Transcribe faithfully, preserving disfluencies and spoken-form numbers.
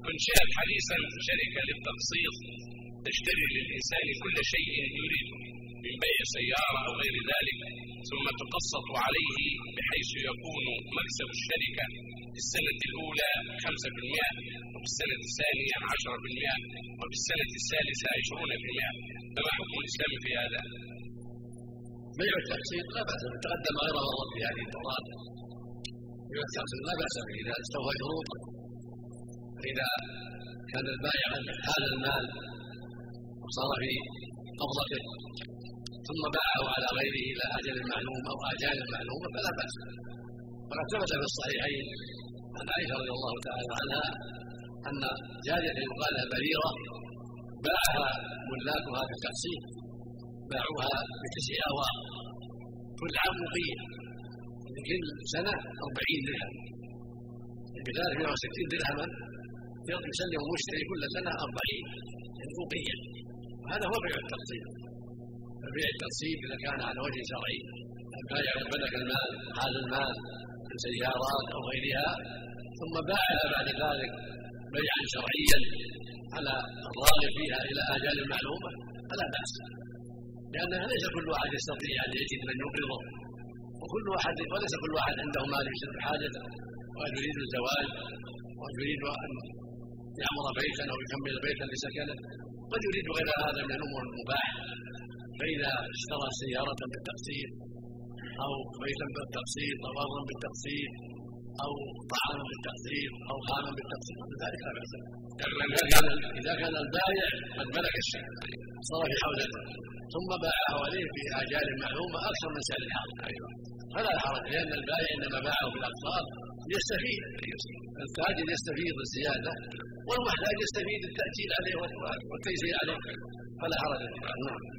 انشئت حديثا شركة للتقسيط تشتري للإنسان كل شيء يريده من بيع سيارة أو غير ذلك، ثم تقسط عليه بحيث يكون مكسب الشركة في السنة الأولى خمسة بالمئة، وفي السنة الثانية عشرة بالمئة، وفي السنة الثالثة عشرون بالمئة. فما حكم الإسلام في هذا؟ بيع التقسيط لا بأس به، تقدم غير مرة في هذه الدورات. بيع التقسيط لا بأس به إذا استوفى شروطه، فإذا كان البائع هذا المال وصار في قبضته ثم باعه على غيره إلى أجل معلوم أو آجال معلومة فلا بأس. وقد ثبت في الصحيحين عن عائشة رضي الله تعالى عنها أن جارية يقال لها بريرة باعها ملاكها بالتقسيط، باعوها بتسع أواق كل عام وقية، كل سنة أربعين درهم، بذلك مئة وستين درهما يسلم المشتري كل سنة أربعين وقية. وهذا هو بيع التقسيط. فبيع التقسيط إذا كان على وجه شرعي، البائع ملك المال حال المال من سيارات أو غيرها ثم باعها بعد ذلك بيعا شرعيا على الراغب فيها إلى آجال معلومة فلا بأس، لأنها ليس كل واحد يستطيع أن يجد من يقرضه، وكل واحد وليس كل واحد عنده مال يشتري حاجته، وقد يريد الزواج، وقد يريد أن يعمر بيتا أو يكمل بيتا لسكنه، قد يريد غير هذا من الأمور المباح. فإذا اشترى سيارة بالتقسيط أو بيتا بالتقسيط أو أرضا بالتقسيط أو طعاما بالتقسيط أو خاما بالتقسيط ذلك لا بأس. إذا كان البائع قد ملك الشيء صار في حوزته ثم باعه عليه في آجال معلومة أكثر من سعر الحاضر فلا حرج، لأن البائع إنما باعه بالأقساط يستفيد، التاجر يستفيد الزيادة والمحتاج يستفيد التأجيل عليه والتيسير عليه فلا حرج. نعم.